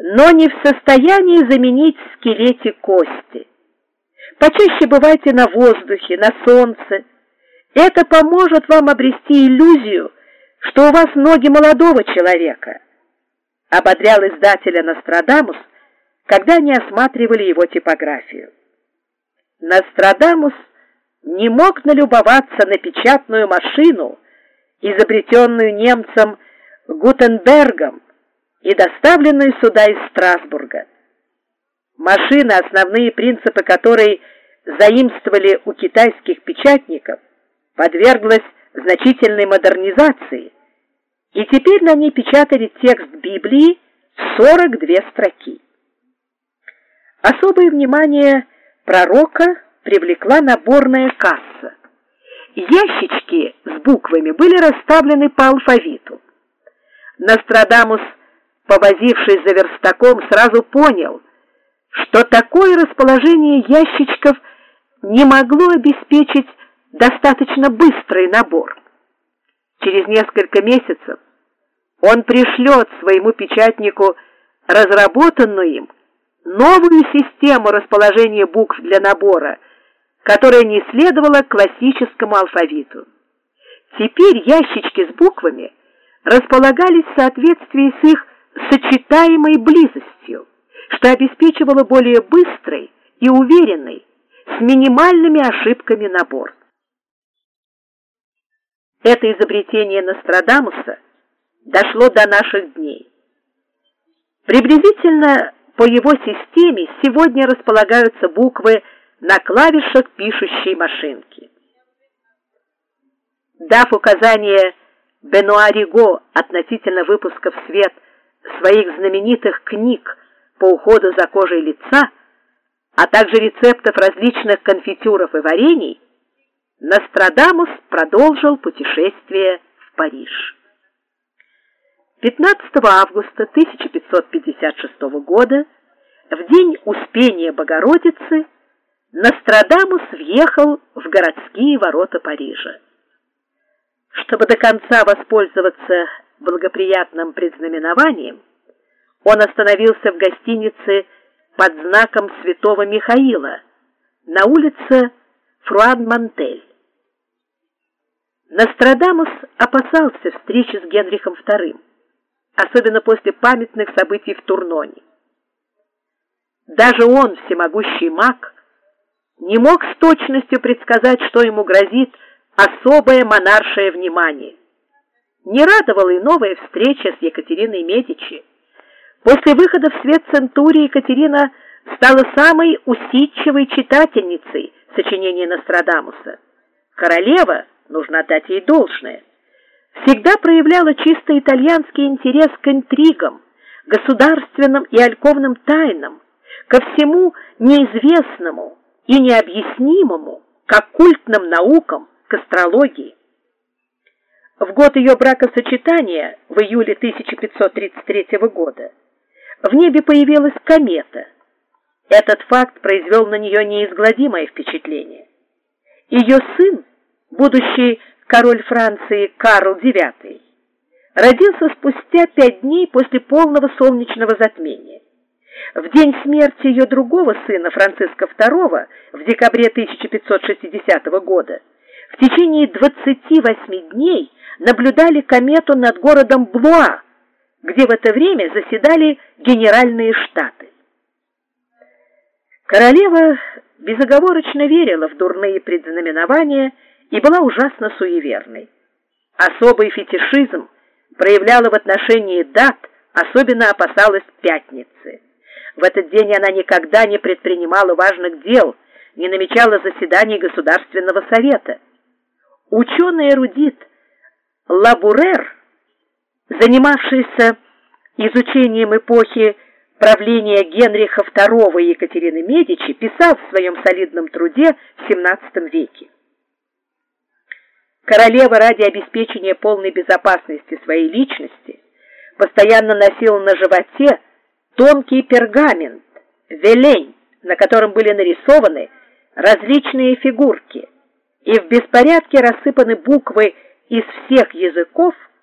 но не в состоянии заменить в скелете кости. Почаще бывайте на воздухе, на солнце. Это поможет вам обрести иллюзию, что у вас ноги молодого человека, ободрял издателя Нострадамус, когда они осматривали его типографию. Нострадамус не мог налюбоваться на печатную машину, изобретенную немцем Гутенбергом и доставленную сюда из Страсбурга. Машина, основные принципы которой заимствовали у китайских печатников, подверглась значительной модернизации, и теперь на ней печатали текст Библии в 42 строки. Особое внимание пророка привлекла наборная касса. Ящички с буквами были расставлены по алфавиту. Нострадамус, повозившись за верстаком, сразу понял, что такое расположение ящичков не могло обеспечить достаточно быстрый набор. Через несколько месяцев он пришлет своему печатнику разработанную им новую систему расположения букв для набора, которая не следовала классическому алфавиту. Теперь ящички с буквами располагались в соответствии с их сочетаемой близостью, что обеспечивало более быстрый и уверенный, с минимальными ошибками набор. Это изобретение Нострадамуса дошло до наших дней. Приблизительно по его системе сегодня располагаются буквы на клавишах пишущей машинки. Дав указание Бенуа Риго относительно выпуска в свет своих знаменитых книг по уходу за кожей лица, а также рецептов различных конфитюров и варений, Нострадамус продолжил путешествие в Париж. 15 августа 1556 года, в день Успения Богородицы, Нострадамус въехал в городские ворота Парижа. Чтобы до конца воспользоваться благоприятным предзнаменованием, он остановился в гостинице под знаком Святого Михаила на улице Фруан-Мантель. Нострадамус опасался встречи с Генрихом II, особенно после памятных событий в Турноне. Даже он, всемогущий маг, не мог с точностью предсказать, что ему грозит особое монаршее внимание. Не радовала и новая встреча с Екатериной Медичи. После выхода в свет «Центурии» Екатерина стала самой усидчивой читательницей сочинений Нострадамуса. Королева, нужно отдать ей должное, всегда проявляла чисто итальянский интерес к интригам, государственным и альковным тайнам, ко всему неизвестному и необъяснимому, к оккультным наукам, к астрологии. В год ее бракосочетания, в июле 1533 года, в небе появилась комета. Этот факт произвел на нее неизгладимое впечатление. Ее сын, будущий король Франции Карл IX, родился спустя 5 дней после полного солнечного затмения. В день смерти ее другого сына, Франциска II, в декабре 1560 года, в течение 28 дней наблюдали комету над городом Блуа, где в это время заседали генеральные штаты. Королева безоговорочно верила в дурные предзнаменования и была ужасно суеверной. Особый фетишизм проявляла в отношении дат, особенно опасалась пятницы. В этот день она никогда не предпринимала важных дел, не намечала заседаний Государственного совета. Ученый-эрудит Лабурер, занимавшийся изучением эпохи правления Генриха II и Екатерины Медичи, писал в своем солидном труде в XVII веке. Королева ради обеспечения полной безопасности своей личности постоянно носила на животе тонкий пергамент, велень, на котором были нарисованы различные фигурки, и в беспорядке рассыпаны буквы из всех языков,